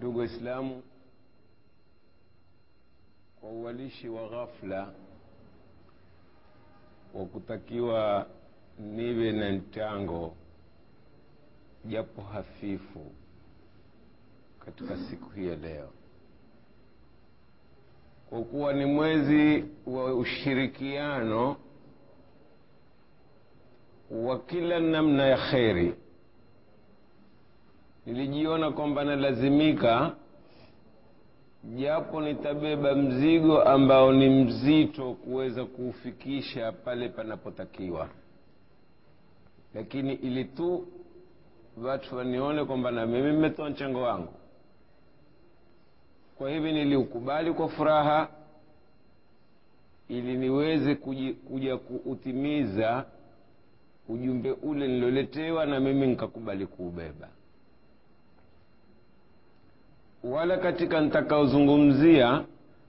Ndugu Waislamu, kwa uwalishi wa ghafla wa kutakiwa niwe na mchango japo hafifu katika siku hii ya leo, kwa kuwa ni mwezi wa ushirikiano wa kila namna ya khairi, nilijiona kwamba nalazimika japo nitabeba mzigo ambao ni mzito kuweza kuufikisha pale panapotakiwa, lakini ili tu watu wanione kwamba na mimi nimetoa mchango wangu. Kwa hivi niliukubali kwa furaha ili niweze kuja kuutimiza ujumbe ule niloletewa, na mimi nikakubali kuubeba. Wala katika nitakaozungumzia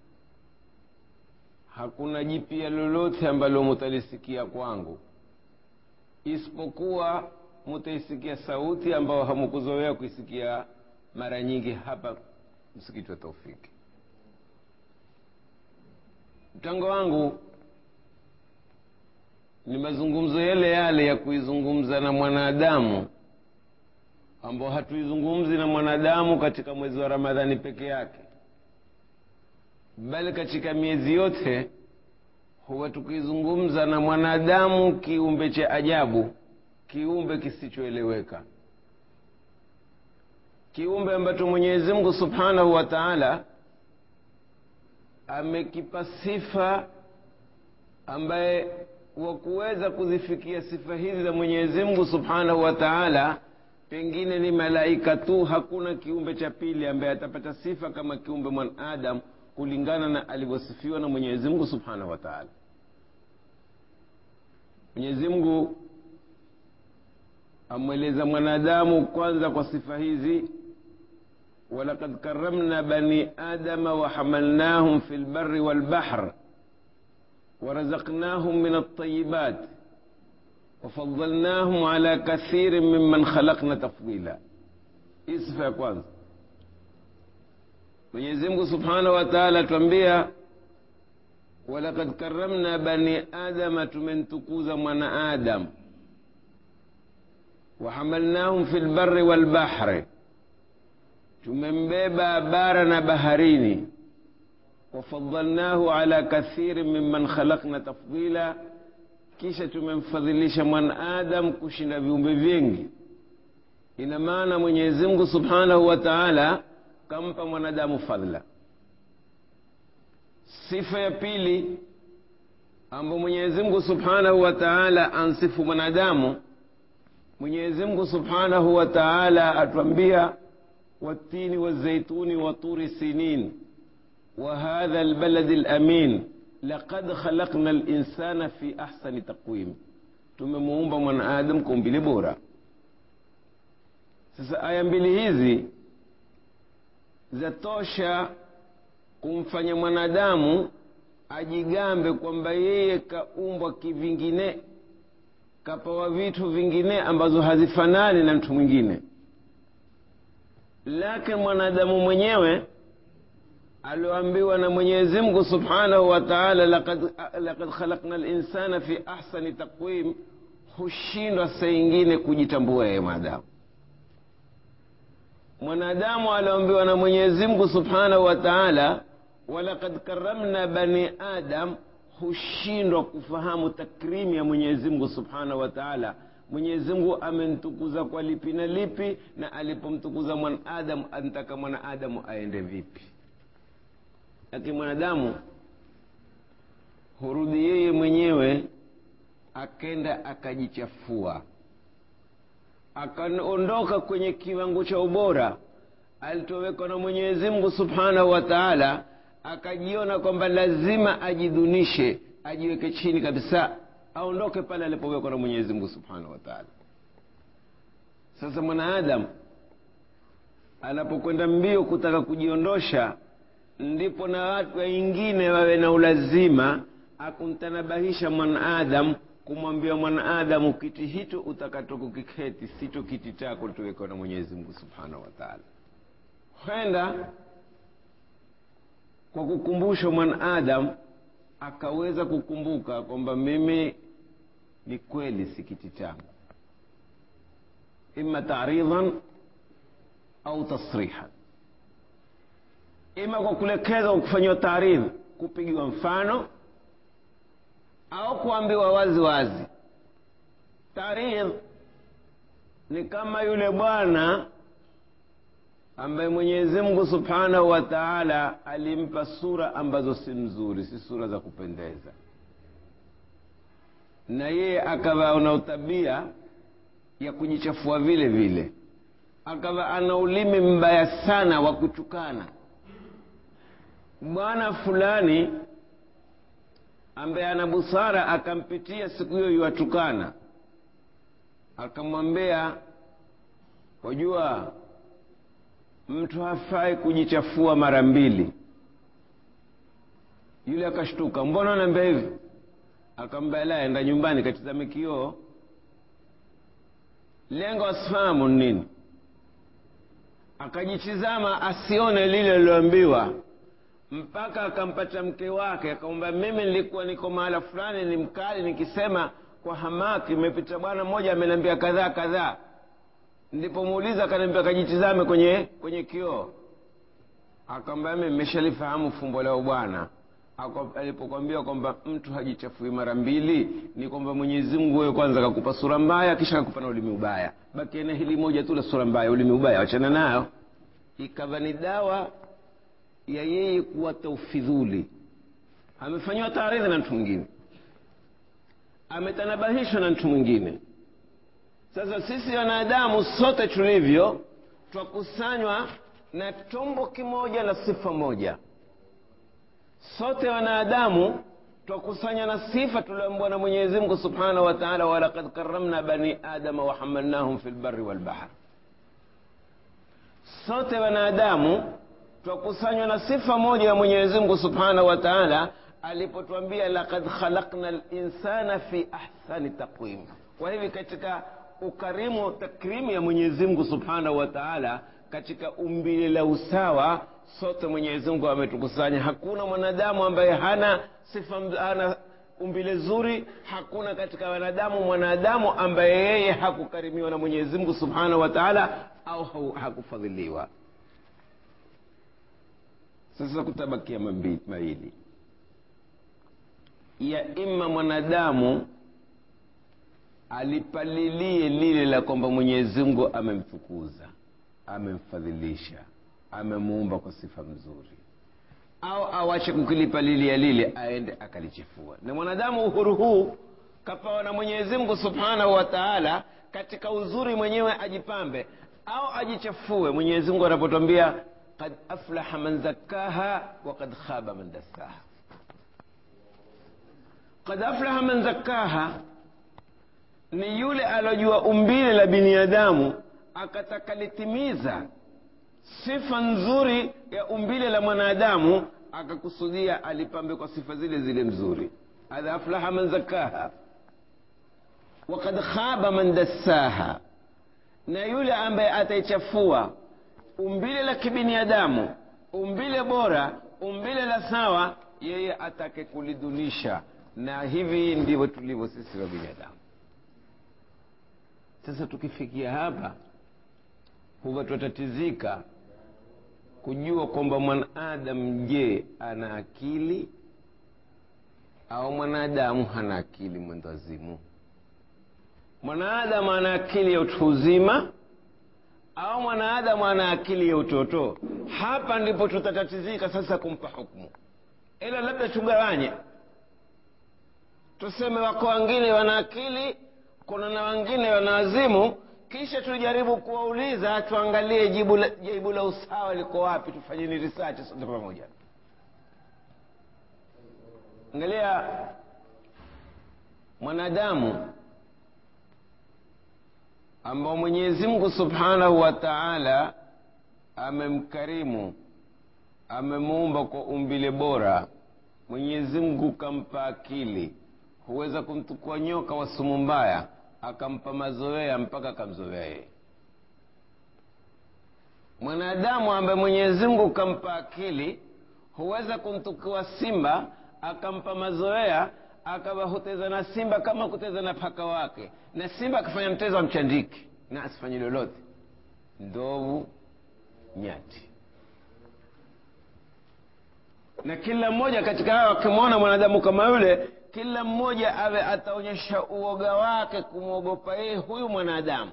hakuna jipya lolote ambalo mutalisikia kwangu, isipokuwa mutaisikia sauti ambao hamukuzoea kuisikia mara nyingi hapa msikiti wa Taufiki. Mchango wangu ni mazungumzo yale yale ya kuizungumza na mwanadamu, ambao hatuizungumzi na mwanadamu katika mwezi wa Ramadhani peke yake, bali katika miezi yote huwa tukizungumza na mwanadamu, kiumbe cha ajabu, kiumbe kisichoeleweka, kiumbe ambacho Mwenyezi Mungu Subhanahu wa Ta'ala amekipa sifa ambaye wa kuweza kuzifikia sifa hizi za Mwenyezi Mungu Subhanahu wa Ta'ala pengine ni malaika tu. Hakuna kiumbe cha pili ambaye atapata sifa kama kiumbe mwanadamu kulingana na alivyosifiwa na Mwenyezi Mungu Subhanahu wa Ta'ala. Mwenyezi Mungu amweleza mwanadamu kwanza kwa sifa hizi: walaqad karramna bani adama wa hamalnahum fil barri wal bahr warazaqnahum min at-tayyibat وفضلناهم على كثير ممن خلقنا تفضيلا. Sifa ya kwanza, Mwenyezi Mungu Subhanahu wa Ta'ala tuambia walaqad karramna bani adama, tumentukuza mwana Adam, wa hamalnahum fil barri wal bahri, tumembeba bara na baharini, wa faddalnahu ala kathirin mimman khalaqna tafdila, kisha tumemfadhilisha mwanadamu kushinda viumbe vingi. Ina maana Mwenyezi Mungu Subhanahu wa Ta'ala kampa mwanadamu fadhila. Sifa ya pili ambayo Mwenyezi Mungu Subhanahu wa Ta'ala ansifu mwanadamu, Mwenyezi Mungu Subhanahu wa Ta'ala atuambia watini wazaituni wa turi sinin wa hadha albalad alamin laqad khalaqna al-insana fi ahsani taqwim, tumemuumba mwanadamu kwa umbile bora. Sasa aya mbili hizi zatosha kumfanya mwanadamu ajigambe kwamba yeye kaumbwa kivingine, kapawa vitu vingine ambazo hazifanani na mtu mwingine. Lakini mwanadamu mwenyewe alioambiwa na Mwenyezi Mungu Subhanahu wa Ta'ala laqad khalaqna al-insana fi ahsani taqwim, hushindwa saa nyingine kujitambua yeye mwanadamu. Mwanadamu alioambiwa na Mwenyezi Mungu Subhanahu wa Ta'ala walaqad karramna bani adam, hushindwa kufahamu takrimi ya Mwenyezi Mungu Subhanahu wa Ta'ala. Mwenyezi Mungu amentukuza kwa lipi na lipi, na alipomtukuza mwanadamu anataka mwanadamu aende vipi. Lakini mwanadamu hurudi yeye mwenyewe akenda akajichafua, akaondoka kwenye kiwango cha ubora alitoweka na Mwenyezi Mungu Subhanahu wa Ta'ala, akajiona kwamba lazima ajidunishe, ajiweke chini kabisa, aondoke pale alipowekwa na Mwenyezi Mungu Subhanahu wa Ta'ala. Sasa mwanadamu anapokwenda mbio kutaka kujiondosha, ndipo na watu wengine wawe na ulazima akumtanabahisha mwanadamu, kumwambia mwanadamu kiti hicho utakachokukiketi sito kiti chako tuwekwa na Mwenyezi Mungu Subhanahu wa Ta'ala. huenda kwa kukumbusha mwanadamu akaweza kukumbuka kwamba mimi ni kweli si kiti changu, imma ta'ridan au tasrihan, ima kwa kulekeza kufanywa taarifu, kupigiwa mfano, au kuambiwa wazi wazi. Taarifu ni kama yule bwana ambaye Mwenyezi Mungu Subhanahu wa Ta'ala alimpa sura ambazo si nzuri, si sura za kupendeza, na yeye akawa ana tabia ya kujichafua vile vile, akawa ana ulimi mbaya sana wa kutukana. Bwana fulani ambaye ana busara akampitia siku hiyo yuatukana, akamwambia, wajua mtu hafai kujichafua mara mbili. Yule akashtuka, mbona unaniambia hivi? Akamwambia, la, enda nyumbani katizame kioo. Lengo asifahamu nini, akajitizama asione lile liloambiwa, mpaka akampata mke wake akamwambia, mimi nilikuwa niko mahala fulani ni mkali, nikisema kwa hamaki, imepita bwana mmoja ameniambia kadhaa kadhaa. Nilipomuuliza akaniambia kajitizame kwenye kioo. Akamwambia, mimi nimeshalifahamu fumbo lao bwana. Alipokuambia kwamba mtu hajichafui mara mbili, ni kwamba Mwenyezi Mungu wewe kwanza akakupa sura mbaya, kisha akakupa na ulimi ubaya. Baki na hili moja tu la sura mbaya, ulimi ubaya achana nayo. Ikawa ni dawa ya yeye kuwa taufidhuli. Amefanywa taarifa na mtu mwingine, ametanabahishwa na mtu mwingine. Sasa sisi wanadamu sote tulivyo, twakusanywa na tumbo kimoja na sifa moja. Sote wanadamu twakusanya na sifa tulioambiwa na Mwenyezi Mungu Subhanahu wa Ta'ala, wa laqad karramna bani adama wa hamalnahum fil barri wal bahr. Sote wanadamu twakusanywa na sifa moja ya Mwenyezi Mungu Subhanahu wa Ta'ala alipotuambia, laqad khalaqna al-insana fi ahsani taqwim. Kwa hivi katika ukarimu, takrimu ya Mwenyezi Mungu Subhanahu wa Ta'ala, katika umbile la usawa, sote Mwenyezi Mungu ametukusanya. Hakuna mwanadamu ambaye hana sifa, hana umbile zuri. Hakuna katika wanadamu mwanadamu ambaye yeye hakukarimiwa na Mwenyezi Mungu Subhanahu wa Ta'ala au hakufadhiliwa. Sasa kutabakia mawili, ya imma mwanadamu alipalilie lile la kwamba Mwenyezi Mungu amemtukuza, amemfadhilisha, amemuumba kwa sifa mzuri, au awache kukilipalilia lile aende akalichefua. Na mwanadamu uhuru huu kapawa na Mwenyezi Mungu Subhanahu wa Ta'ala, katika uzuri mwenyewe ajipambe au ajichafue. Mwenyezi Mungu anapotuambia, qad aflaha man zakkaha wa qad khaba man dassaha. Qad aflaha man zakkaha ni yule alojua umbile la binadamu, akatakalitimiza sifa nzuri ya umbile la mwanadamu, akakusudia alipambe kwa sifa zile zile nzuri. Qad aflaha man zakkaha wa qad khaba man dassaha. Na yule ambaye ataichafua umbile la kibinadamu, umbile bora, umbile la sawa, yeye atake kulidunisha. Na hivi ndivyo tulivyo sisi wa binadamu. Sasa tukifikia hapa, huwa tutatizika kujua kwamba mwanadamu, je, ana akili au mwanadamu hana akili mwendazimu? Mwanadamu ana akili ya utu uzima au mwanadamu ana akili ya utoto? Hapa ndipo tutatatizika sasa kumpa hukumu. Ila labda tugawanye, tuseme wako wengine wana akili, kuna na wengine wana wazimu, kisha tujaribu kuwauliza, tuangalie jibu la usawa liko wapi. Tufanyeni research sote pamoja. Angalia mwanadamu ambao Mwenyezi Mungu Subhanahu wa Ta'ala amemkarimu, amemuumba kwa umbile bora. Mwenyezi Mungu kampa akili, huweza kumtukua nyoka wa sumu mbaya, akampa mazoea mpaka akamzoea yeye. mwanadamu ambaye Mwenyezi Mungu kampa akili huweza kumtukua simba, akampa mazoea, akawa huteza na simba kama kuteza na paka wake, na simba akafanya mtezo amchandiki na asifanye lolote. Ndovu, nyati. Na kila mmoja katika hao akimwona mwanadamu kama yule, kila mmoja awe ataonyesha uoga wake kumwogopa yeye huyu mwanadamu.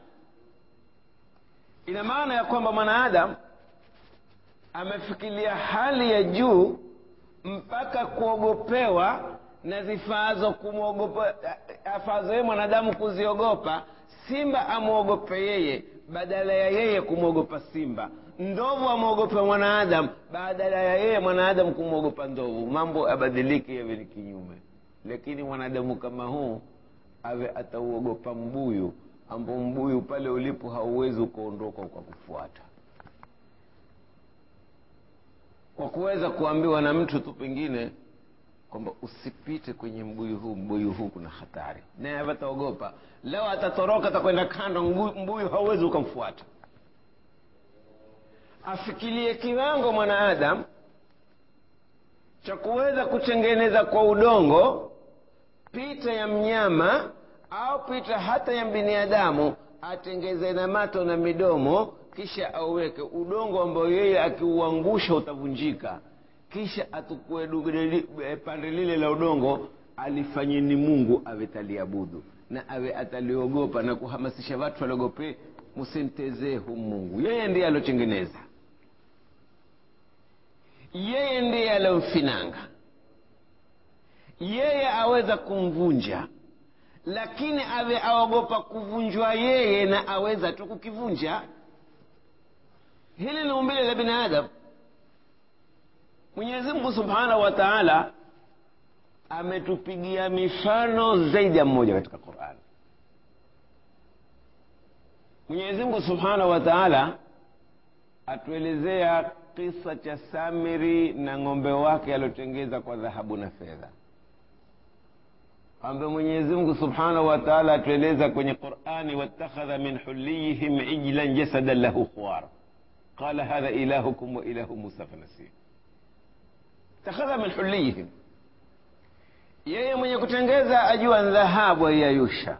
Ina maana ya kwamba mwanadamu amefikiria hali ya juu mpaka kuogopewa na zifaazo kumwogopa, afazo yeye mwanadamu kuziogopa. Simba amuogope yeye badala ya yeye kumwogopa simba. Ndovu amuogope mwanadamu badala ya yeye mwanadamu kumwogopa ndovu. Mambo abadilike yawe ni kinyume. Lakini mwanadamu kama huu awe atauogopa mbuyu, ambapo mbuyu pale ulipo hauwezi kuondoka kwa kufuata. Kwa kuweza kuambiwa na mtu tu pengine kwamba usipite kwenye mbuyu huu kuna hatari, naye ataogopa. Leo atatoroka, atakwenda kando, mbuyu hauwezi kumfuata. Afikirie kiwango mwanadamu cha kuweza kutengeneza kwa udongo pita ya mnyama au pita hata ya binadamu, atengeze na mato na midomo, kisha auweke udongo ambao yeye akiuangusha utavunjika, kisha atukue pande lile la udongo alifanyeni Mungu awe taliabudu na awe ataliogopa na kuhamasisha watu waliogope, msintezee Mungu. Yeye ndiye alotengeneza, yeye ndiye alomfinanga, yeye aweza kumvunja, lakini awe aogopa kuvunjwa yeye na aweza tu kukivunja. Hili ni umbile la binadamu. Mwenyezi Mungu Subhanahu wa Ta'ala ametupigia mifano zaidi ya mmoja katika Qur'an. Mwenyezi Mungu Subhanahu wa Ta'ala atuelezea kisa cha Samiri na ng'ombe wake aliyotengeza kwa dhahabu na fedha, ambapo Mwenyezi Mungu Subhanahu wa Ta'ala atueleza kwenye Qur'ani, wattakhadha min huliyihim ijlan jasadan lahu khuwar qala hadha ilahukum wa ilahu Musa fanasiya. Takhadha min huliyihim, yeye mwenye kutengeza ajua dhahabu yayusha,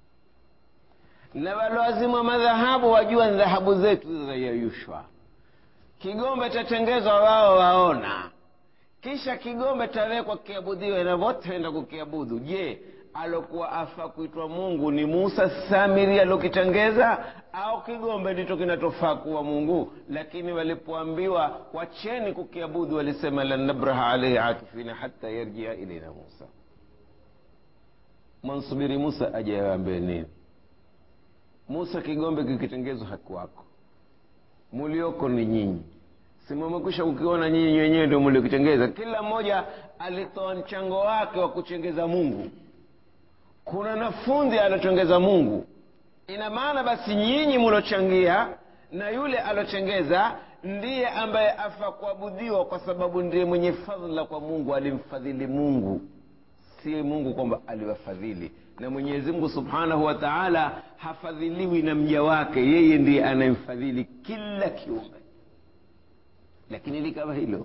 na walazima madhahabu wajua dhahabu zetu zayayushwa. Kigombe tatengezwa wao waona, kisha kigombe tawekwa kiabudiwe na wote waenda kukiabudu. Je, alokuwa afa kuitwa Mungu ni Musa Samiri alokitengeza, au kigombe ndicho kinatofaa kuwa Mungu? Lakini walipoambiwa wacheni kukiabudu walisema lan nabraha alayhi akifina hatta yarjia ilaina Musa. Mansubiri Musa aje awaambie nini? Musa, kigombe kikitengezwa hakuwako, mulioko ni nyinyi. Simamekwisha ukiona nyinyi wenyewe ndio mliokitengeza. Kila mmoja alitoa mchango wake wa kutengeza Mungu. Kuna nafundi alotengeza Mungu. Ina maana basi nyinyi mlochangia na yule alotengeza ndiye ambaye afa kuabudiwa, kwa sababu ndiye mwenye fadhila kwa Mungu. Alimfadhili Mungu, si Mungu kwamba aliwafadhili. Na Mwenyezi Mungu Subhanahu wa Ta'ala hafadhiliwi na mja wake, yeye ndiye anayemfadhili kila kiumbe. Lakini likawa hilo,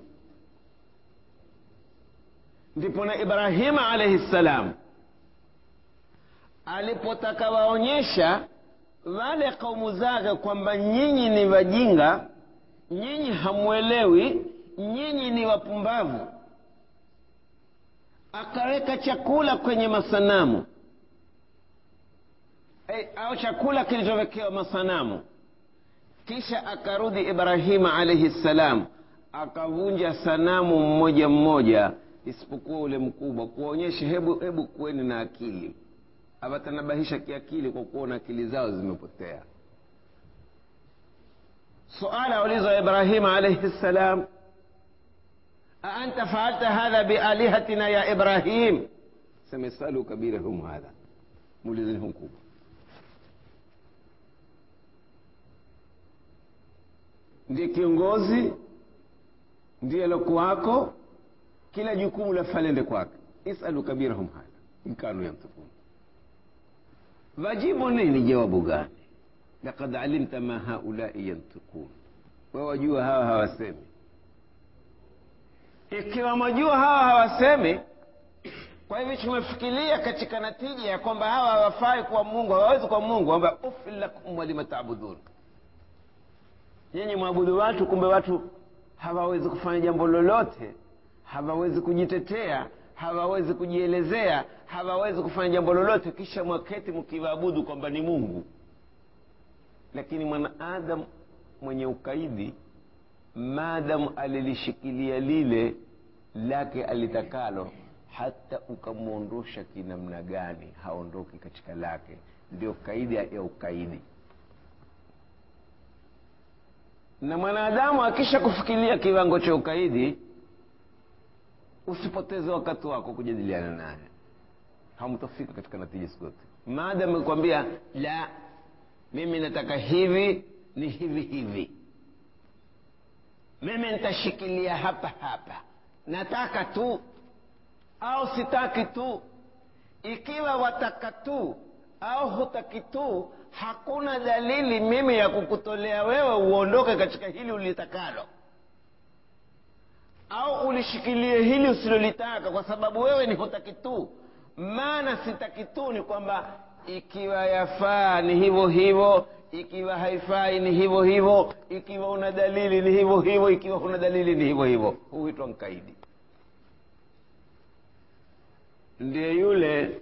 ndipo na Ibrahim alayhi salam alipotaka waonyesha wale kaumu zake kwamba nyinyi ni wajinga, nyinyi hamuelewi, nyinyi ni wapumbavu, akaweka chakula kwenye masanamu au chakula kilichowekewa masanamu. Kisha akarudi Ibrahim alayhi salam akavunja sanamu mmoja mmoja isipokuwa ule mkubwa, kuonyesha hebu kuweni na akili. Abatanabahisha kiakili kwa kuona akili zao zimepotea. Suala ulizwa Ibrahim alayhi salam, anta fa'alta hadha bi alihatina ya Ibrahim? Samisalu kabirahum hadha, mulizihum kubwa. Ndiye kiongozi, ndiye lokuwako, kila jukumu la falende kwake. Isalu kabirahum hadha ikanu yantukun. Wajibu nini? Jawabu gani? Laqad alimta ma haulai yantukun, wewe wajua hawa hawasemi. Ikiwa mwajua hawa hawasemi, kwa hivyo tumefikiria katika natija ya kwamba hawa hawafai kuwa Mungu, hawawezi kuwa Mungu, kwamba ufil lakum wa lima ta'budun, nyinyi mwabudu watu, kumbe watu hawawezi kufanya jambo lolote, hawawezi kujitetea, hawawezi kujielezea, hawawezi kufanya jambo lolote, kisha mwaketi mkiwaabudu kwamba ni Mungu. Lakini mwanadamu mwenye ukaidi, maadamu alilishikilia lile lake alitakalo, hata ukamuondosha kinamna gani haondoki katika lake. Ndio kaidi ya ukaidi. Na mwanadamu akisha kufikiria kiwango cha ukaidi, usipoteze wakati wako kujadiliana naye, hamtafika katika natija siku zote. Maadamu akwambia la, mimi nataka hivi, ni hivi hivi, mimi nitashikilia hapa hapa, nataka tu au sitaki tu. Ikiwa wataka tu au hutaki tu, hakuna dalili mimi ya kukutolea wewe uondoke katika hili ulitakalo, au ulishikilie hili usilolitaka, kwa sababu wewe ni hutaki tu. Maana sitaki tu ni kwamba ikiwa yafaa ni hivyo hivyo, ikiwa haifai ni hivyo hivyo, ikiwa una dalili ni hivyo hivyo, ikiwa huna dalili ni hivyo hivyo. Huitwa mkaidi. Ndiye yule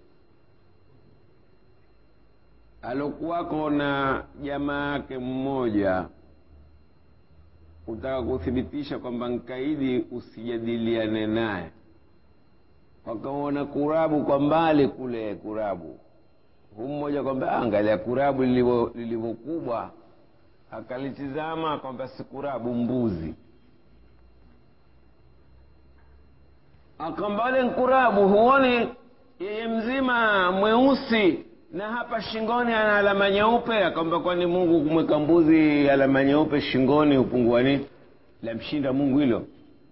alokuwako na jamaa yake mmoja, utaka kuthibitisha kwamba mkaidi usijadiliane naye. Wakaona kurabu kwa mbali kule, kurabu mmoja kwamba angalia kurabu lilivokubwa, akalitizama kwamba si kurabu, mbuzi. Akambale nkurabu, huoni yeye mzima mweusi na hapa shingoni ana alama nyeupe? Akamba kwani Mungu kumweka mbuzi alama nyeupe shingoni upungua nini? La mshinda Mungu hilo?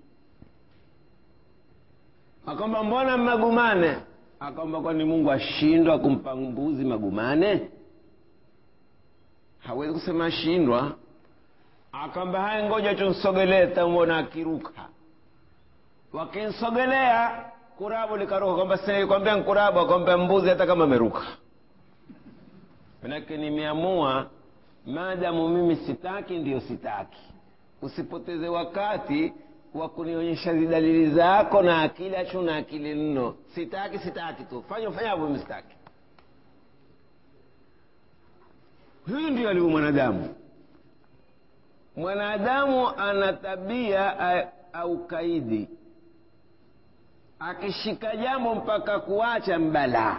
Akamba mbona magumane? Akamba kwani Mungu ashindwa kumpa mbuzi magumane? Hawezi kusema ashindwa. Akamba hai ngoja tumsogelee tamwona akiruka. Wakinsogelea kurabu likaruka. Kwamba sasa kwambia nkurabu, akwambia mbuzi hata kama ameruka. Manake nimeamua, maadamu mimi sitaki ndio sitaki. Usipoteze wakati wa kunionyesha dalili zako na akili achu na akili nno. Sitaki sitaki tu, fanya hapo msitaki. Huyu ndio alivyo mwanadamu. Mwanadamu ana tabia au kaidi, akishika jambo mpaka kuacha mbala.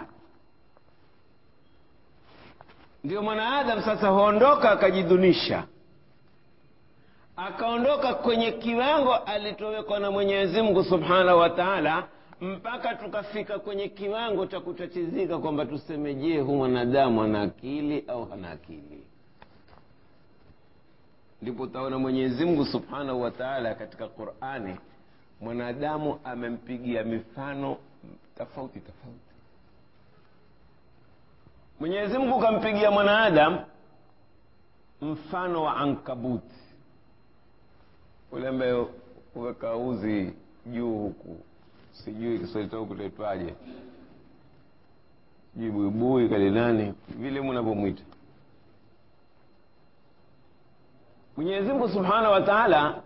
Ndio mwanadamu sasa huondoka akajidunisha, akaondoka kwenye kiwango alitowekwa na Mwenyezi Mungu Subhanahu wa Ta'ala, mpaka tukafika kwenye kiwango cha kutatizika kwamba tuseme, je, huyu mwanadamu ana akili au hana akili? Ndipo utaona Mwenyezi Mungu Subhanahu wa Ta'ala katika Qur'ani mwanadamu amempigia mifano tofauti tofauti. Mwenyezi Mungu kampigia mwanadamu mfano wa ankabuti, ule ambaye uweka uzi juu huku, sijui Kiswahili huku taitwaje, jibuibui kale nani vile mnapomwita. Mwenyezi Mungu Subhanahu wa Ta'ala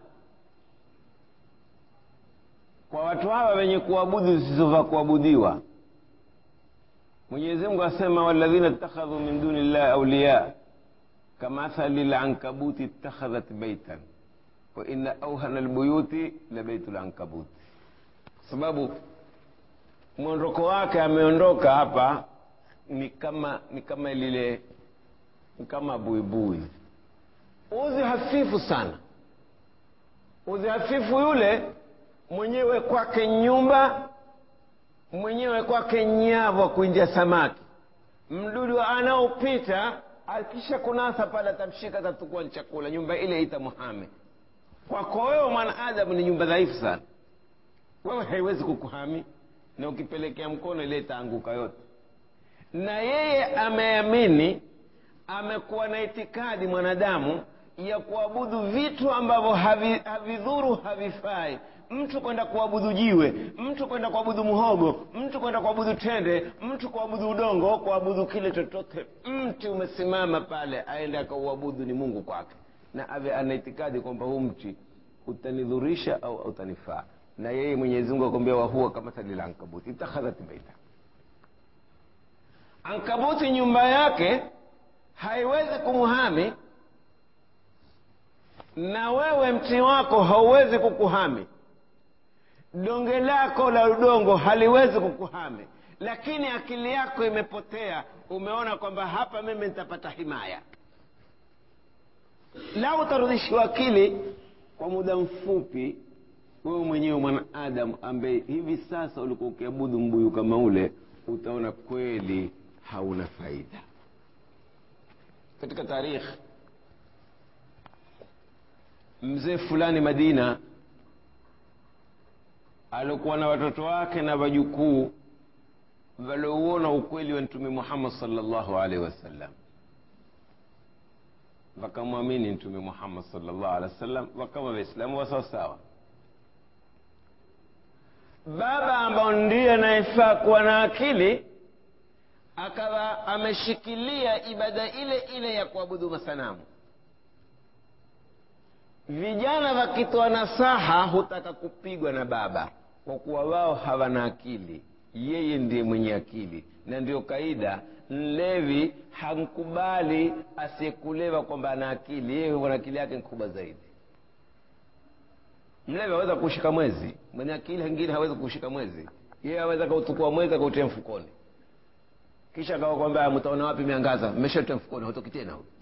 kwa watu hawa wenye kuabudu zisizofaa kuabudiwa, Mwenyezi Mungu asema, walladhina ittakhadhu min dunillahi awliya kamathali al-ankabuti ittakhadhat baytan wa inna awhana al-buyuti la baytul ankabut. Sababu mwondoko wake ameondoka hapa ni kama lile, kama buibui, uzi hafifu sana. Uzi hafifu yule mwenyewe kwake nyumba, mwenyewe kwake nyavu kuingia samaki. Mdudu anaopita akisha kunasa pale atamshika, atatukua chakula, nyumba ile itamuhame. Kwako wewe mwanadamu ni nyumba dhaifu sana, wewe haiwezi kukuhami, na ukipelekea mkono ile itaanguka yote. Na yeye ameamini, amekuwa na itikadi mwanadamu ya kuabudu vitu ambavyo havidhuru, havifai. Mtu kwenda kuabudu jiwe, mtu kwenda kuabudu muhogo, mtu kwenda kuabudu tende, mtu kuabudu udongo, kuabudu kile chochote. Mti umesimama pale, aende akauabudu ni Mungu kwake, na ave anaitikadi kwamba huu mti utanidhurisha au utanifaa. Na yeye Mwenyezi Mungu akwambia, wa huwa kama salil ankabuti itakhadhat baita. Ankabuti nyumba yake haiwezi kumuhami, na wewe mti wako hauwezi kukuhami. Donge lako la udongo haliwezi kukuhami, lakini akili yako imepotea. Umeona kwamba hapa mimi nitapata himaya. Lau utarudishiwa akili kwa muda mfupi, wewe mwenyewe mwanadamu ambaye hivi sasa ulikuwa ukiabudu mbuyu kama ule, utaona kweli hauna faida. Katika tarikh, mzee fulani Madina alikuwa na watoto wake na wajukuu waliouona ukweli wa Mtume Muhammad sallallahu alaihi wasallam, wakamwamini Mtume Muhammad sallallahu alaihi wasallam, wakawa Waislamu wa sawa sawa. Baba ambao ndiye anayefaa kuwa na akili akawa ameshikilia ibada ile ile ya kuabudu masanamu. Vijana wakitoa nasaha hutaka kupigwa na baba, kwa kuwa wao hawana akili. Yeye ndiye mwenye akili, na ndio kaida. Mlevi hamkubali asiyekulewa kwamba ana akili. Yeye huwa na akili yake kubwa zaidi. Mlevi haweza kushika mwezi, mwenye akili mwingine hawezi kushika mwezi. Yeye haweza kuutukua mwezi akautia mfukoni, kisha akawa kwamba mtaona wapi miangaza, mmeshatia mfukoni, hatoki tena huyo.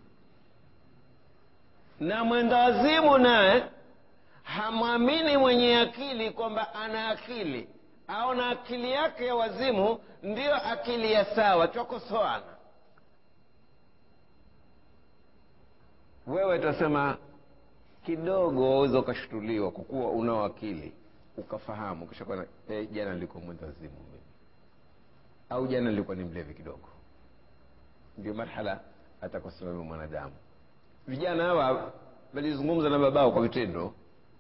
Na mwenda wazimu naye hamwamini mwenye akili kwamba ana akili, au na akili yake ya wazimu ndiyo akili ya sawa. Chokosoana. Wewe utasema kidogo waweza ukashutuliwa kwa kuwa unao akili, ukafahamu kisha kwa jana nilikuwa mwenda wazimu mimi, au jana nilikuwa ni mlevi kidogo. Ndio marhala atakosimama mwanadamu. Vijana hawa walizungumza na babao kwa vitendo.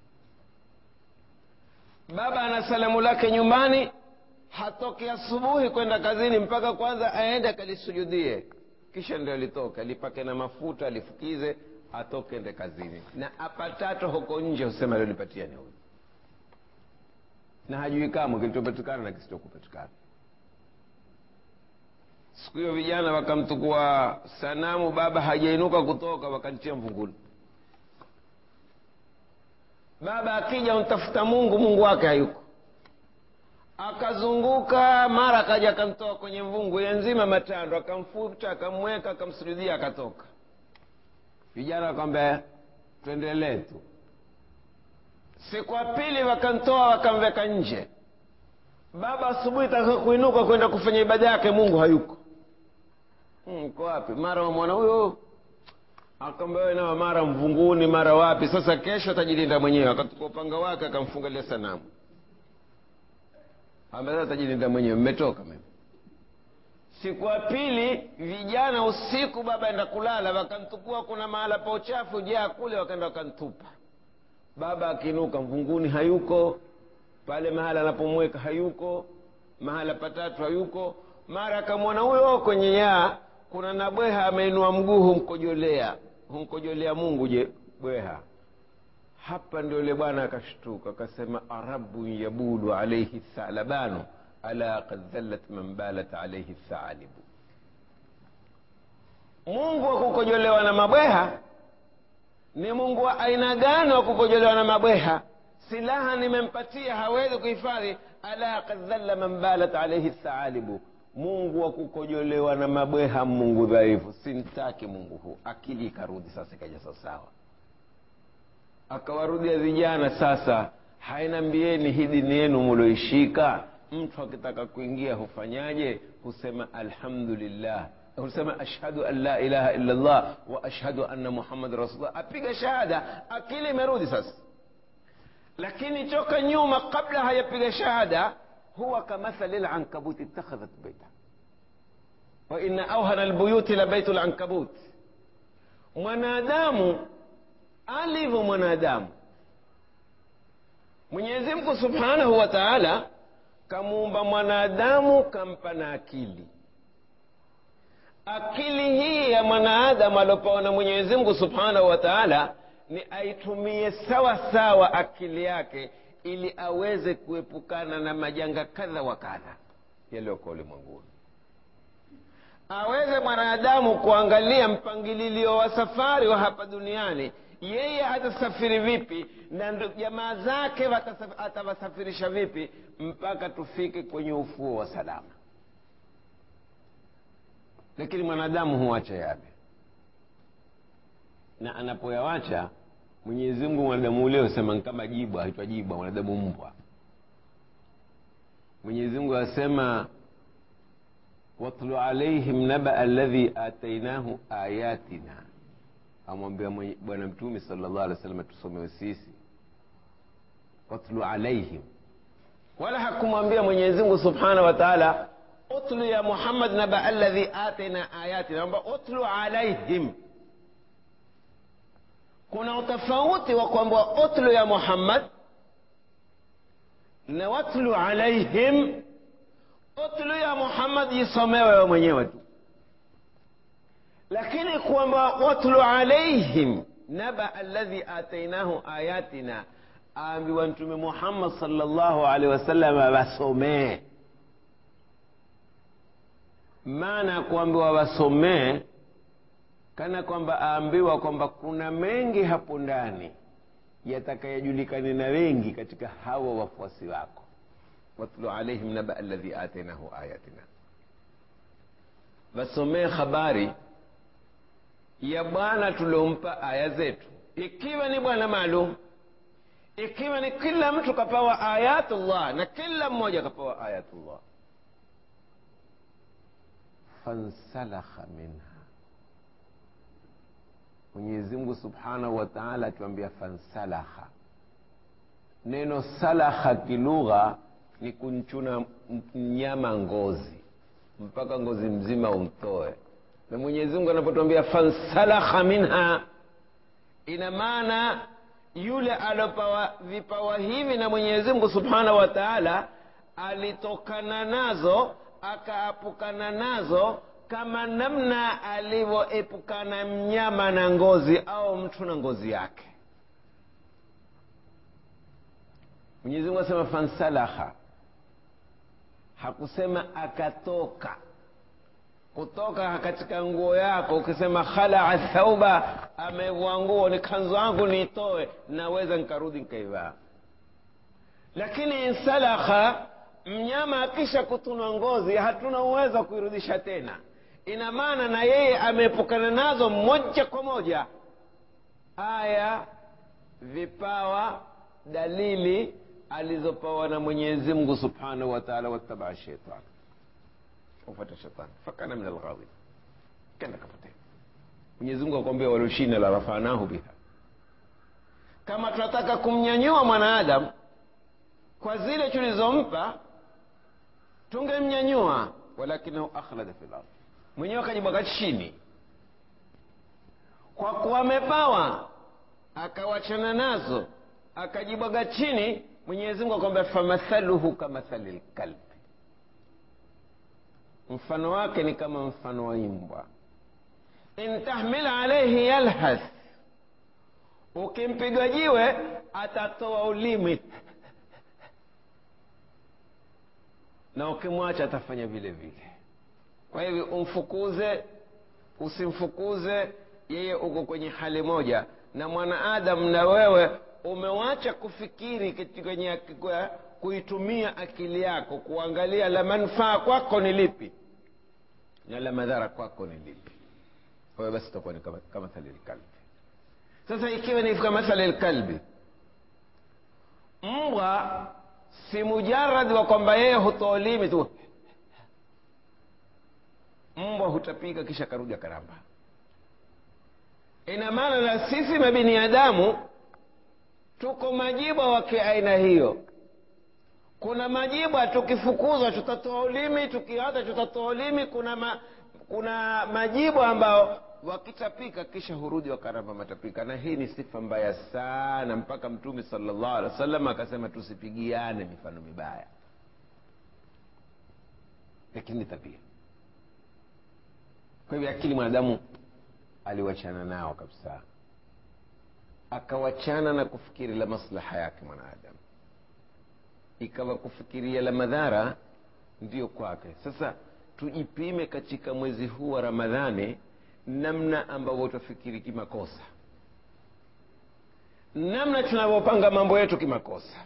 Baba ana salamu lake nyumbani, hatoki asubuhi kwenda kazini mpaka kwanza aende akalisujudia, kisha ndio alitoka, alipake na mafuta, alifukize, atoke ende kazini. Na apatato huko nje husema leo nipatia ni huyu, na hajui kama kilichopatikana na kisichokupatikana. Siku hiyo vijana wakamtukua sanamu, baba hajainuka kutoka, wakantia mvunguni. Baba akija untafuta Mungu, Mungu wake hayuko. Akazunguka, mara akaja akamtoa kwenye mvungu ya nzima matando, akamfuta, akamweka, akamsujudia, akatoka. Vijana wakamwambia tuendelee tu. Siku ya pili wakamtoa, wakamweka nje. Baba asubuhi taka kuinuka kwenda kufanya ibada yake, Mungu hayuko. Uko wapi? Mara mwana huyo akamwambia wewe na mara mvunguni, mara wapi? Sasa kesho atajilinda mwenyewe. Akachukua upanga wake akamfungalia sanamu. Ambaye atajilinda mwenyewe, mmetoka mimi. Siku ya pili vijana usiku, baba aenda kulala, wakamtukua kuna mahala pa uchafu jaa kule, wakaenda wakantupa. Baba akinuka, mvunguni hayuko, pale mahala anapomweka hayuko, mahala patatu hayuko. Mara akamwona huyo kwenye yaa kuna na bweha ameinua mguu humkojolea Mungu. Je, bweha hapa? Ndio yule bwana akashtuka, akasema arabu yabudu alayhi thalabanu ala qad dhallat man balat alayhi thalibu. Mungu wa kukojolewa na mabweha ni Mungu wa aina gani? Wa kukojolewa na mabweha silaha nimempatia, hawezi kuhifadhi. Ala qad dhalla man balat alayhi thalibu. Mungu wa kukojolewa na mabweha, Mungu dhaifu, simtaki Mungu huu. Akili ikarudi sasa, ikaja sawa. Akawarudia vijana, sasa hainambieni hii dini yenu mloishika, mtu akitaka kuingia hufanyaje? Husema alhamdulillah, husema ashhadu an la ilaha illa Allah wa ashhadu anna Muhammad rasulullah, apiga shahada. Akili imerudi sasa. Lakini toka nyuma, kabla hayapiga shahada, huwa kamathali al-ankabut ittakhadhat baita wa inna awhana al-buyut la baytul ankabut. Mwanadamu alivyo mwanadamu. Mwenyezi Mungu Subhanahu wa Ta'ala kamuumba mwanadamu, kampa na akili. Akili hii ya mwanadamu alopewa na Mwenyezi Mungu Subhanahu wa Ta'ala ni aitumie sawa sawa akili yake ili aweze kuepukana na majanga kadha wa kadha yaliyoko ulimwenguni. Aweze mwanadamu kuangalia mpangilio wa safari wa hapa duniani, yeye atasafiri vipi na jamaa zake atawasafirisha vipi mpaka tufike kwenye ufuo wa salama. Lakini mwanadamu huacha yale, na anapoyawacha Mwenyezi Mungu, mwanadamu ule usema kama jibwa, haitwa jibwa, mwanadamu mbwa. Mwenyezi Mungu asema watlu alaihim naba alladhi atainahu ayatina. Amwambia bwana mtume sallallahu alaihi wasallam tusomewe sisi watlu alaihim, wala hakumwambia Mwenyezi Mungu Subhanahu wa Ta'ala utlu ya Muhammad naba alladhi ataina ayatina, amba utlu alaihim. Kuna utofauti wa kwamba utlu ya Muhammad na watlu alaihim. Utlu ya Muhammad yisomewe wewe mwenyewe tu, lakini kwamba watlu alaihim naba alladhi atainahu ayatina, aambiwa mtume Muhammad sallallahu alaihi wasallam wasomee. Maana kuambiwa wasomee kana kwamba aambiwa kwamba kuna mengi hapo ndani yatakayojulikana na wengi katika hawa wafuasi wako. watlu alaihim naba alladhi atainahu ayatina, wasomee habari ya bwana tuliompa aya zetu. Ikiwa ni bwana maalum, ikiwa ni kila mtu kapawa ayatullah, na kila mmoja kapawa ayatullah. fansalakha minha, Mwenyezi Mungu Subhanahu wa Ta'ala atuambia fansalakha. Neno salakha kilugha ni kunchuna mnyama ngozi mpaka ngozi mzima umtoe. Na Mwenyezi Mungu anapotuambia fansalakha minha, ina maana yule alopawa vipawa hivi na Mwenyezi Mungu Subhanahu wa Ta'ala alitokana nazo, akaapukana nazo kama namna alivyoepukana mnyama na ngozi au mtu na ngozi yake. Mwenyezi Mungu asema fansalakha, hakusema akatoka. Kutoka katika nguo yako ukisema khala'a thauba, amevua nguo, ni kanzu yangu niitoe, naweza nikarudi nikaivaa. Lakini insalakha, mnyama akisha kutunwa ngozi hatuna uwezo kuirudisha tena. Ina maana na yeye ameepukana nazo moja kwa moja. Aya, vipawa, dalili alizopawa na Mwenyezi Mungu Subhanahu wa Ta'ala. Wattaba shaitan, ufuata shetani, fakana min alghawin, kenda kapotea. Mwenyezi Mungu akwambia walushina la rafanahu biha. Kama tunataka kumnyanyua mwanadamu kwa zile tulizompa, tungemnyanyua, walakinahu akhlada fil ardh, mwenyewe akajibwaga chini. Kwa kuwa amepawa akawachana nazo akajibwaga chini, Mwenyezi Mungu akwambia famathaluhu kamathalil kalb, mfano wake ni kama mfano wa imbwa. In tahmil alayhi yalhath, ukimpiga jiwe atatoa ulimi, na ukimwacha atafanya vile vile. Kwa hivyo umfukuze usimfukuze, yeye uko kwenye hali moja. Na mwanadamu na wewe umewacha kufikiri kwenye kuitumia akili yako kuangalia la manufaa kwako ni lipi na la madhara kwako ni lipi. Kwa hiyo basi itakuwa ni kama thalil kalbi. Sasa ikiwa ni kama thalil kalbi, mbwa si mujarrad wa kwamba yeye hutoa ulimi tu. Mbwa hutapika kisha karudi karamba. Ina maana na sisi mabiniadamu tuko majibu wa kiaina hiyo. Kuna majibu tukifukuzwa tutatoa ulimi, tukiacha tutatoa ulimi. Kuna majibu ambao wakitapika kisha hurudi wakaramba matapika. Na hii ni sifa mbaya sana, mpaka Mtume sallallahu alaihi wasallam akasema tusipigiane mifano mibaya. Lakini tabia, kwa hivyo akili mwanadamu aliwachana nao kabisa, akawachana na kufikiri la maslaha yake mwanadamu, ikawa kufikiria la madhara ndio kwake. Sasa tujipime katika mwezi huu wa Ramadhani namna ambavyo tufikiri kimakosa, namna tunavyopanga mambo yetu kimakosa.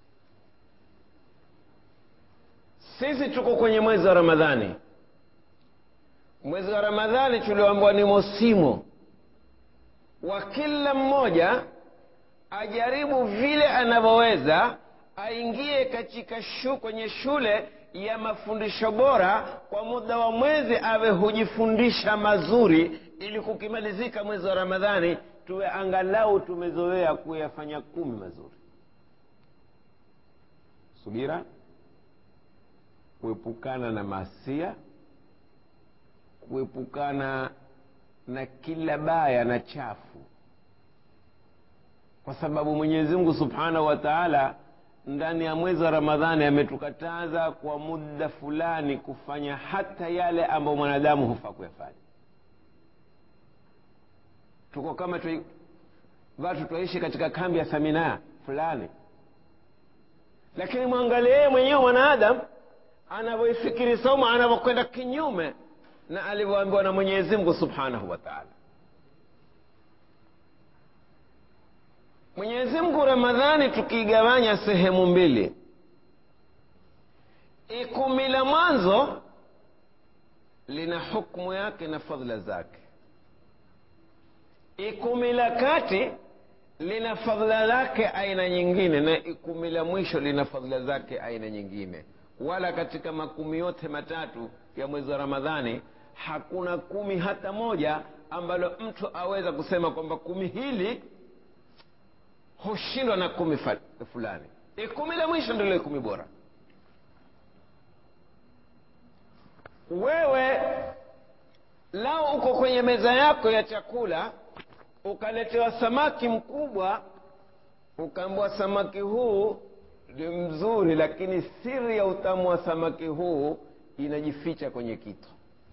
Sisi tuko kwenye mwezi wa Ramadhani. Mwezi wa Ramadhani tulioambiwa ni msimu wa kila mmoja ajaribu vile anavyoweza aingie katika kwenye shule ya mafundisho bora kwa muda wa mwezi, awe hujifundisha mazuri, ili kukimalizika mwezi wa Ramadhani tuwe angalau tumezoea kuyafanya 10 mazuri. Subira, kuepukana na masia, kuepukana na kila baya na chafu, kwa sababu Mwenyezi Mungu Subhanahu wa Ta'ala ndani ya mwezi wa Ramadhani ametukataza kwa muda fulani kufanya hata yale ambayo mwanadamu hufaa kuyafanya. Tuko kama watu tuishi katika kambi ya samina fulani, lakini mwangalie mwenyewe mwanadamu anavyofikiri somo, anavyokwenda kinyume na alivyoambiwa na Mwenyezi Mungu Subhanahu wa Ta'ala. Mwenyezi Mungu Ramadhani tukigawanya sehemu mbili, 10 la mwanzo lina hukumu yake na fadhila zake, 10 la kati lina fadhila zake aina nyingine, na 10 la mwisho lina fadhila zake aina nyingine. Wala katika 10 yote matatu ya mwezi wa Ramadhani hakuna 10 hata moja ambalo mtu aweza kusema kwamba 10 hili hushindwa na 10 fulani. 10 la mwisho ndilo 10 bora. Wewe lao uko kwenye meza yako ya chakula, ukaletewa samaki mkubwa, ukaambiwa samaki huu ni mzuri, lakini siri ya utamu wa samaki huu inajificha kwenye kitu.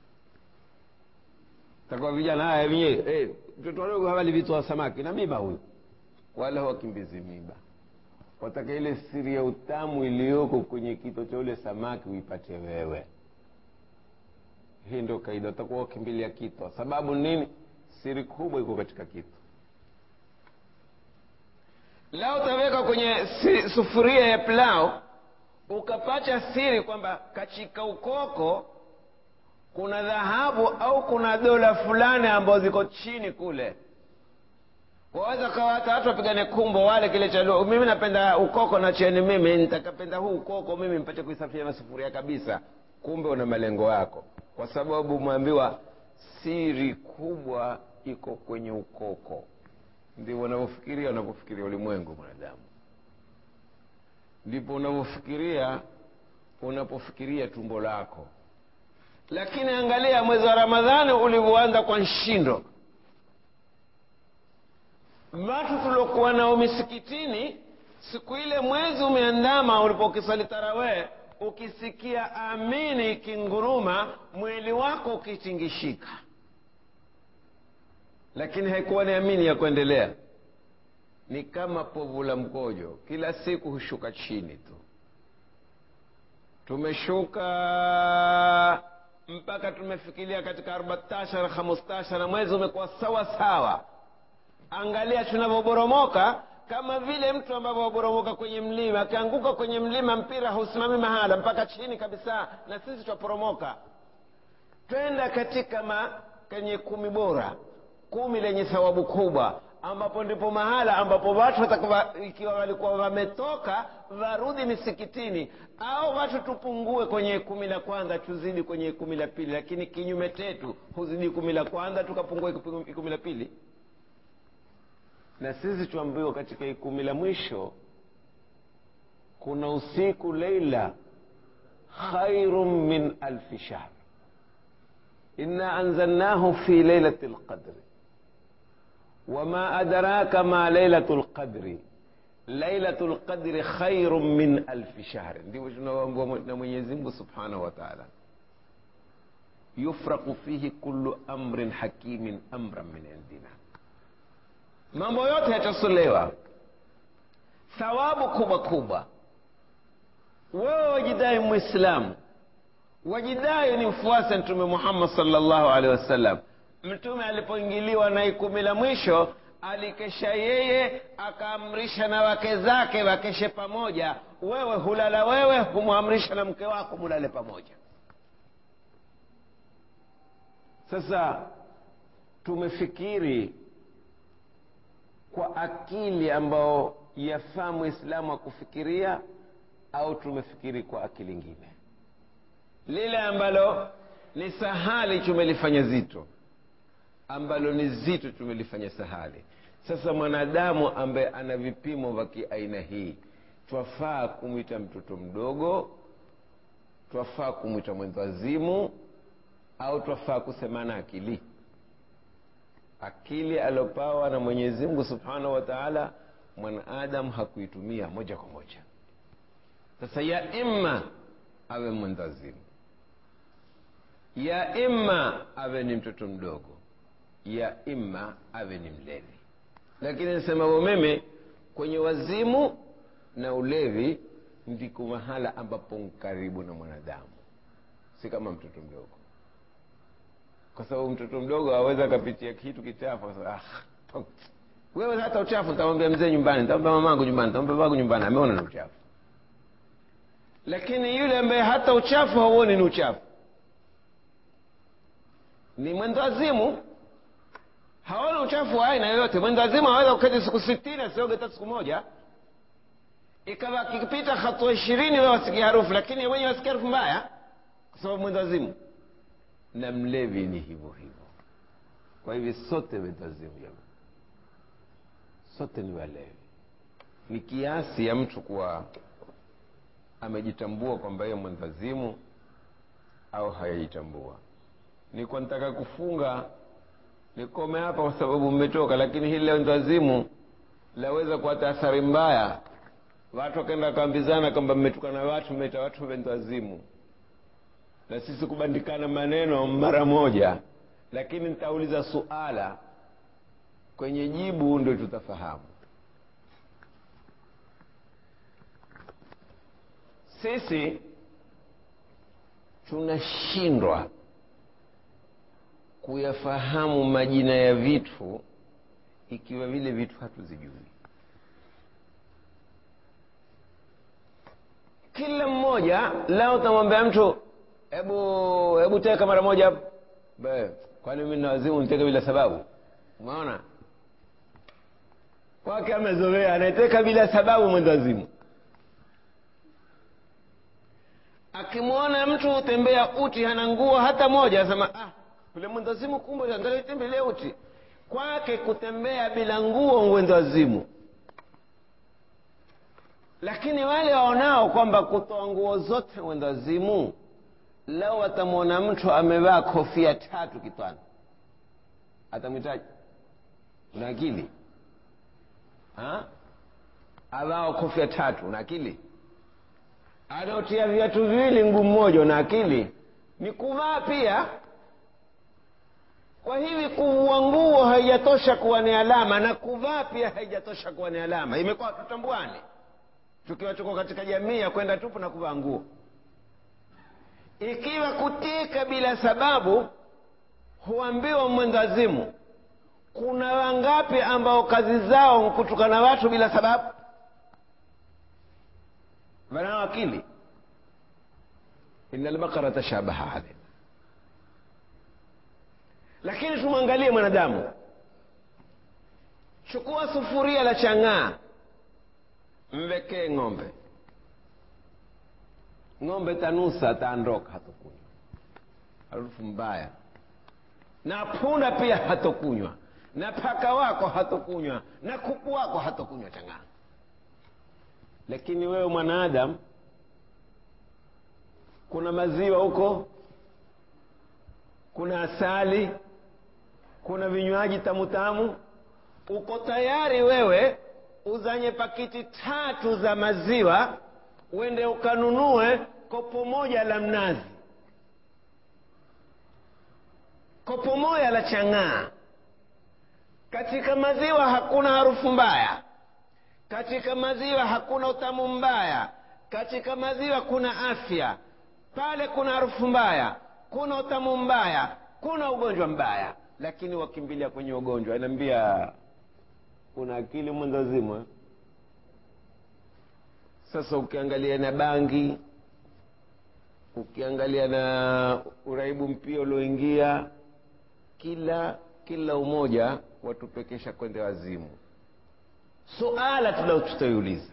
Takwa vijana haya wenyewe, mtoto wadogo hawali vitu wa samaki na miba huyu, wala wakimbizi miba. Wataka ile siri ya utamu iliyoko kwenye kito cha ule samaki uipate wewe. Hii ndio kaida, utakuwa ukimbilia kitu. Sababu nini? Siri kubwa iko katika kitu. Lao utaweka kwenye sufuria ya pilau, ukapata siri kwamba katika ukoko kuna dhahabu au kuna dola fulani ambazo ziko chini kule. Waweza kwa watu wapigane kumbo wale kile cha leo, mimi napenda ukoko na cheni, mimi nitakapenda huu ukoko mimi mpate kuisafisha na sufuria kabisa. Kumbe una malengo yako, kwa sababu mwambiwa siri kubwa iko kwenye ukoko. Ndio wanapofikiria ulimwengu mwanadamu. Ndipo unapofikiria tumbo lako. Lakini angalia mwezi wa Ramadhani ulivyoanza kwa nshindo. Watu tuliokuwa nao misikitini siku ile mwezi umeandama, ulipokisali tarawih, ukisikia amini kinguruma, mwili wako ukitingishika. Lakini haikuwa ni amini ya kuendelea, ni kama povu la mkojo, kila siku hushuka chini tu. Tumeshuka mpaka tumefikiria katika 14 15, na mwezi umekuwa sawa sawa. Angalia tunavyoboromoka, kama vile mtu ambaye waboromoka kwenye mlima, akianguka kwenye mlima mpira hausimami mahala mpaka chini kabisa. Na sisi tuporomoka twenda katika kwenye 10 bora, 10 lenye thawabu kubwa, ambapo ndipo mahala ambapo watu watakuwa, ikiwa walikuwa wametoka warudi misikitini, au watu tupungue kwenye 10 la kwanza tuzidi kwenye 10 la pili. Lakini kinyume tetu, huzidi 10 la kwanza tukapungue 10 la pili. Na sisi tuambiwa katika 10 la mwisho kuna usiku leila khairun min 1000 shahr. inna anzalnahu fi lailatul qadri wama adraka ma lailatul qadri lailatul qadri khairun min alf shahr. Ndivyo tunaoambiwa na Mwenyezi Mungu Subhanahu wa Ta'ala, yufraqu fihi kullu amrin hakimin amran min indina. Mambo yote yatasolewa, thawabu kubwa kubwa. Wewe wajidai Muislamu, wajidai ni mfuasi wa Mtume Muhammad sallallahu alaihi wasallam. Mtume alipoingiliwa na 10 la mwisho, alikesha yeye, akaamrisha na wake zake wakeshe pamoja. Wewe hulala, wewe humwamrisha na mke wako mulale pamoja. Sasa tumefikiri kwa akili ambao yafaa Muislamu akufikiria, au tumefikiri kwa akili nyingine? Lile ambalo ni sahali tumelifanya zito, ambalo ni zito tumelifanya sahali. Sasa mwanadamu ambaye ana vipimo vya aina hii, twafaa kumwita mtoto mdogo, twafaa kumwita mwendawazimu, au twafaa kusemana akili? Akili alopawa na Mwenyezi Mungu Subhanahu wa Ta'ala, mwanadamu hakuitumia moja kwa moja. Sasa ya imma awe mwendawazimu, ya imma awe ni mtoto mdogo, ya imma awe ni mlevi. Lakini nasema mimi kwenye wazimu na ulevi ndiko mahala ambapo karibu na mwanadamu, si kama mtoto mdogo. Kwa sababu mtoto mdogo hawezi kupitia kitu kichafu. Wewe hata uchafu nitamwambia mzee nyumbani, nitamwambia mamangu nyumbani, nitamwambia babangu nyumbani, ameona ni uchafu. Lakini yule ambaye hata uchafu hauoni ni uchafu, ni mwendawazimu, haona uchafu wa aina yoyote. Mwendawazimu hawezi kuketi siku 60 asioge hata siku moja. Ikawa kikipita hatua 20 wewe wasikia harufu, lakini wewe wasikia harufu mbaya kwa sababu mwendawazimu. Na mlevi ni hivyo hivyo. Kwa hivyo sote mwendawazimu jamani, sote ni walevi. Ni kiasi ya mtu kuwa amejitambua kwamba yeye mwendawazimu au hayajitambua. Niko nataka kufunga, nikome hapa kwa sababu mmetoka, lakini hili leo mwendawazimu laweza kuwa athari mbaya. Watu wakaenda kaambizana kwamba mmetukana watu, mmeita watu mwendawazimu, na sisi kubandikana maneno mara moja. Lakini nitauliza suala, kwenye jibu ndio tutafahamu. Sisi tunashindwa kuyafahamu majina ya vitu ikiwa vile vitu hatuzijui. Kila mmoja lao tamwambia mtu hebu teka mara moja, kwani mimi na wazimu niteka bila sababu? Umeona? Kwake amezoea, anateka bila sababu mwendawazimu. Akimwona mtu utembea uti hana nguo hata moja, asema yule mwendawazimu, kumbe angalia tembelea uti. Kwake kutembea bila nguo mwendawazimu. Lakini wale waonao kwamba kutoa nguo zote mwendawazimu, lao watamwona mtu amevaa kofia 3 kitwani, atamhitaji una akili? Avao kofia 3 una akili? Anaotia viatu 2 mguu mmoja una akili? Ni kuvaa pia. Kwa hivi kuvua nguo haijatosha kuwa ni alama, na kuvaa pia haijatosha kuwa ni alama. Imekuwa tutambuane tukiwa tuko katika jamii ya kwenda tupu na kuvaa nguo. Ikiwa kutika bila sababu huambiwa mwendawazimu, kuna wangapi ambao kazi zao kutukana watu bila sababu? Wana akili? Innal baqara tashabaha alayna. Lakini tumwangalie mwanadamu. Chukua sufuria la chang'aa, mwekee ng'ombe. Ng'ombe tanusa, ataondoka, hatakunywa, harufu mbaya. Na punda pia hatakunywa, na paka wako hatakunywa, na kuku wako hatakunywa chang'aa. Lakini wewe mwanadamu, kuna maziwa huko, kuna asali, kuna vinywaji tamu tamu. Uko tayari wewe uzanye pakiti 3 za maziwa uende ukanunue kopo moja la mnazi, kopo moja la chang'aa. Katika maziwa hakuna harufu mbaya, katika maziwa hakuna utamu mbaya, katika maziwa kuna afya. Pale kuna harufu mbaya, kuna utamu mbaya, kuna ugonjwa mbaya, lakini wakimbilia kwenye ugonjwa. Anambia kuna akili mwendazimu. Sasa ukiangalia na bangi, ukiangalia na uraibu mpya ulioingia, kila umoja watupekesha kwenda wazimu. Suala tutaiuliza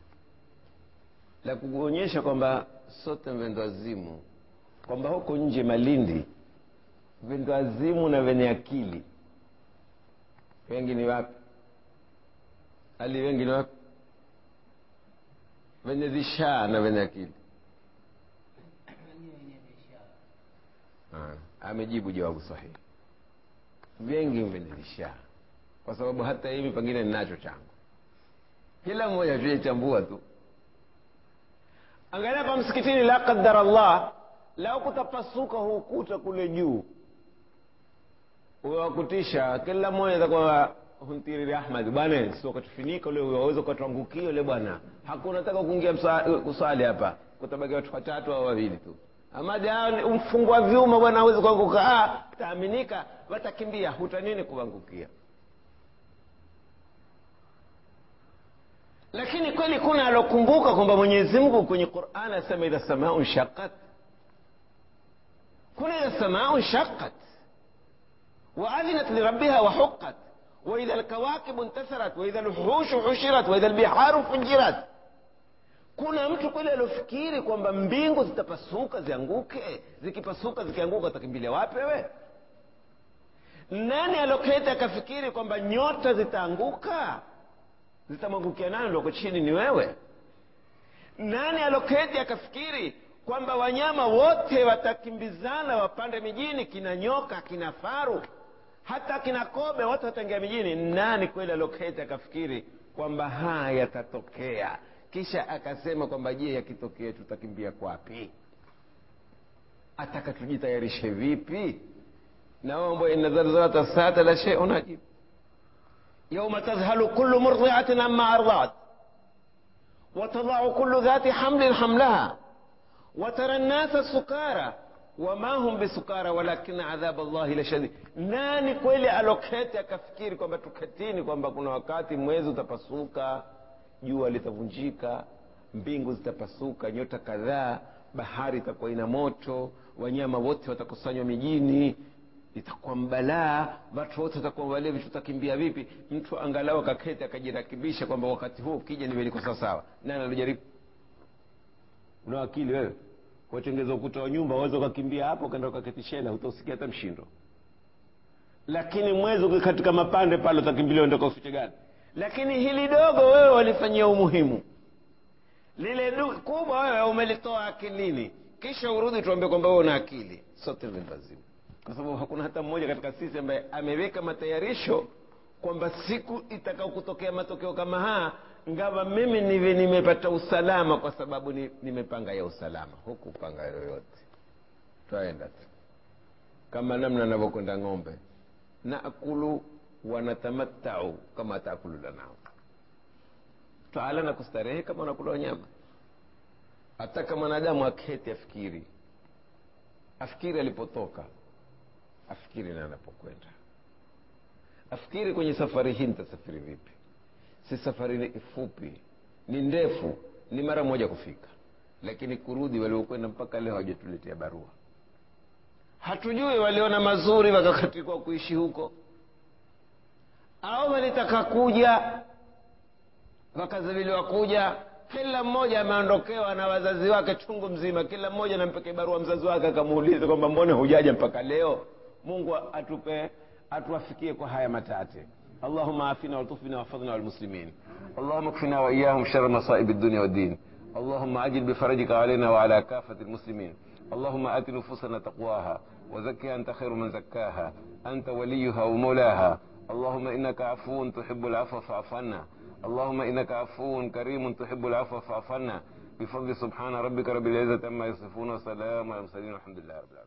la kuonyesha kwamba sote wendo wazimu, kwamba huko nje Malindi wendo wazimu na wenye akili wengi ni wapi? Ali wengi ni wapi? Wenye zishaa na wenye akili. Amejibu jawabu sahihi. Wengi wenye zishaa, kwa sababu hata hivi pengine ninacho changu. Kila mmoja tujichambua tu. Angalia kwa msikitini, la qaddar Allah, lao kutapasuka hukuta kule juu, uwakutisha kila mmoja atakuwa huntiri Ahmad bwana, sio kutufinika ule, waweza kutuangukia ule bwana. Hakuna nataka kuingia kusali hapa, kutabaki watu 3 au 2 tu. Ahmad umfungwa vyuma bwana, hawezi kuanguka. Taaminika watakimbia, hutanini kuangukia. Lakini kweli kuna alokumbuka kwamba Mwenyezi Mungu kwenye Qur'an asema idha samaa'un shaqqat, kuna idha samaa'un shaqqat wa adhinat li rabbiha wa huqqat wa idha al-kawakib intasarat wa idha al-wuhush hushirat wa idha al-biharu fujirat. Kuna mtu kweli alofikiri kwamba mbingu zitapasuka zianguke? Zikipasuka zikianguka utakimbilia wapi wewe? Nani aloketa akafikiri kwamba nyota zitaanguka? Zitamwangukia nani? Ndio chini ni wewe. Nani aloketi akafikiri kwamba wanyama wote watakimbizana wapande mijini, kina nyoka, kina faru, hata kina kobe, wote wataingia mijini? Nani kweli aloketi akafikiri kwamba haya yatatokea? Kisha akasema kwamba je, yakitokea tutakimbia kwapi? Ataka tujitayarishe vipi? Naomba inna zalzalata saata la shay'un ajib يوم تذهل كل مرضعة عما أرضعت وتضع كل ذات حمل حملها وترى الناس سكارى وما هم بسكارى ولكن عذاب الله لشديد. Nani kweli aloketi akafikiri kwamba tukatini kwamba kuna wakati mwezi utapasuka, jua litavunjika, mbingu zitapasuka, nyota kadhaa, bahari itakuwa ina moto, wanyama wote watakusanywa mijini, itakuwa mbalaa, watu wote watakuwa walevi, tutakimbia vipi? Mtu angalau akaketi akajirakibisha kwamba wakati huu ukija niwe niko sawa sawa. Nani alijaribu? Una akili wewe? Watengeza ukuta wa nyumba waweza kukimbia hapo kaenda ukaketi shela, utausikia hata mshindo. Lakini mwezi katika mapande pale utakimbilia uende kufiche gani? Lakini hili dogo wewe walifanyia umuhimu, lile kubwa wewe umelitoa akilini, kisha urudi tuambie kwamba wewe una akili. Sote ni lazima, kwa sababu hakuna hata mmoja katika sisi ambaye ameweka matayarisho kwamba siku itakao kutokea matokeo kama haya, ngawa mimi nimepata usalama kwa sababu nimepanga ya usalama. Huku panga yoyote, twaenda tu kama namna ninavyokwenda ng'ombe, naakulu wa natamattau kama taakulu lanao, taala na kustarehe kama unakula wanyama. Ataka mwanadamu aketi afikiri alipotoka, afikiri na anapokwenda, afikiri kwenye safari hii nitasafiri vipi. Si safari ni fupi, ni ndefu, ni mara moja kufika, lakini kurudi waliokwenda mpaka leo hawajatuletea barua. Hatujui waliona mazuri wakakatikwa kuishi huko, au walitaka kuja wakaziliwa kuja. Kila mmoja ameondokewa na wazazi wake chungu mzima, kila mmoja anampekea barua mzazi wake akamuuliza kwamba mbona hujaja mpaka leo. Mungu atuafikie kwa haya matate. اللهم عافنا والطفنا واحفظنا والمسلمين. اللهم اكفنا وإياهم شر مصائب الدنيا والدين. اللهم عجل بفرجك علينا وعلى كافة المسلمين. اللهم آت نفوسنا تقواها وزكها أنت خير من زكاها، أنت وليها ومولاها. اللهم إنك عفو تحب العفو فاعف عنا، اللهم إنك عفو كريم تحب العفو فاعف عنا. بفضل سبحان ربك رب العزة عما يصفون وسلام على المرسلين والحمد لله رب العالمين.